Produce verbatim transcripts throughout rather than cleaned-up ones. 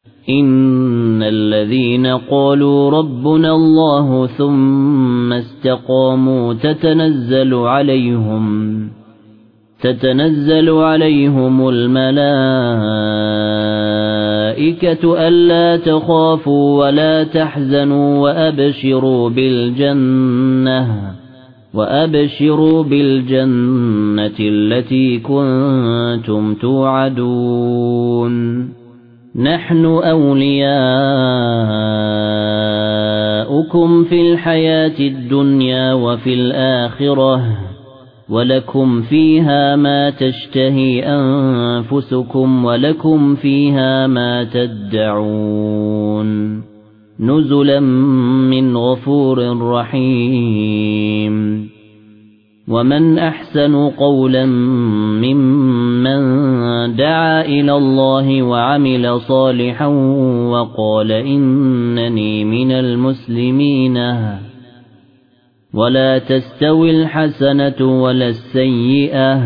إن الذين قالوا ربنا الله ثم استقاموا تتنزل عليهم تتنزل عليهم الملائكة ألا تخافوا ولا تحزنوا وأبشروا بالجنة وأبشروا بالجنة التي كنتم توعدون نحن أولياؤكم في الحياة الدنيا وفي الآخرة ولكم فيها ما تشتهي أنفسكم ولكم فيها ما تدعون نزلا من غفور رحيم ومن أحسن قولا ممن دعا إلى الله وعمل صالحا وقال إنني من المسلمين ولا تستوي الحسنة ولا السيئة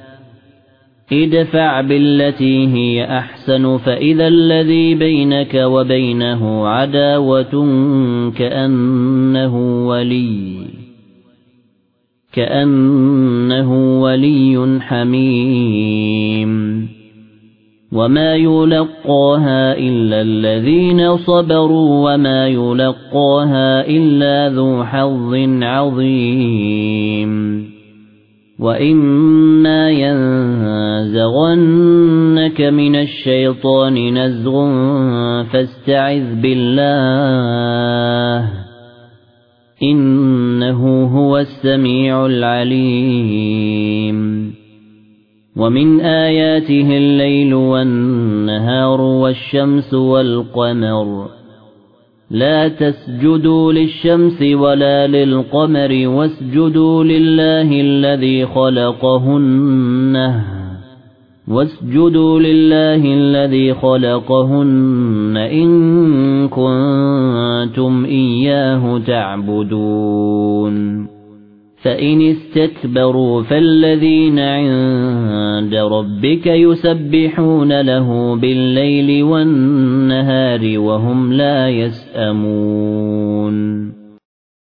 ادفع بالتي هي أحسن فإذا الذي بينك وبينه عداوة كأنه ولي كأنه ولي حميم وما يلقاها إلا الذين صبروا وما يلقاها إلا ذو حظ عظيم وإما ينزغنك من الشيطان نزغ فاستعذ بالله إنه هو السميع العليم ومن آياته الليل والنهار والشمس والقمر لا تسجدوا للشمس ولا للقمر واسجدوا لله الذي خلقهن واسجدوا لله الذي خلقهن إن كنتم إياه تعبدون فإن استكبروا فالذين عند ربك يسبحون له بالليل والنهار وهم لا يسأمون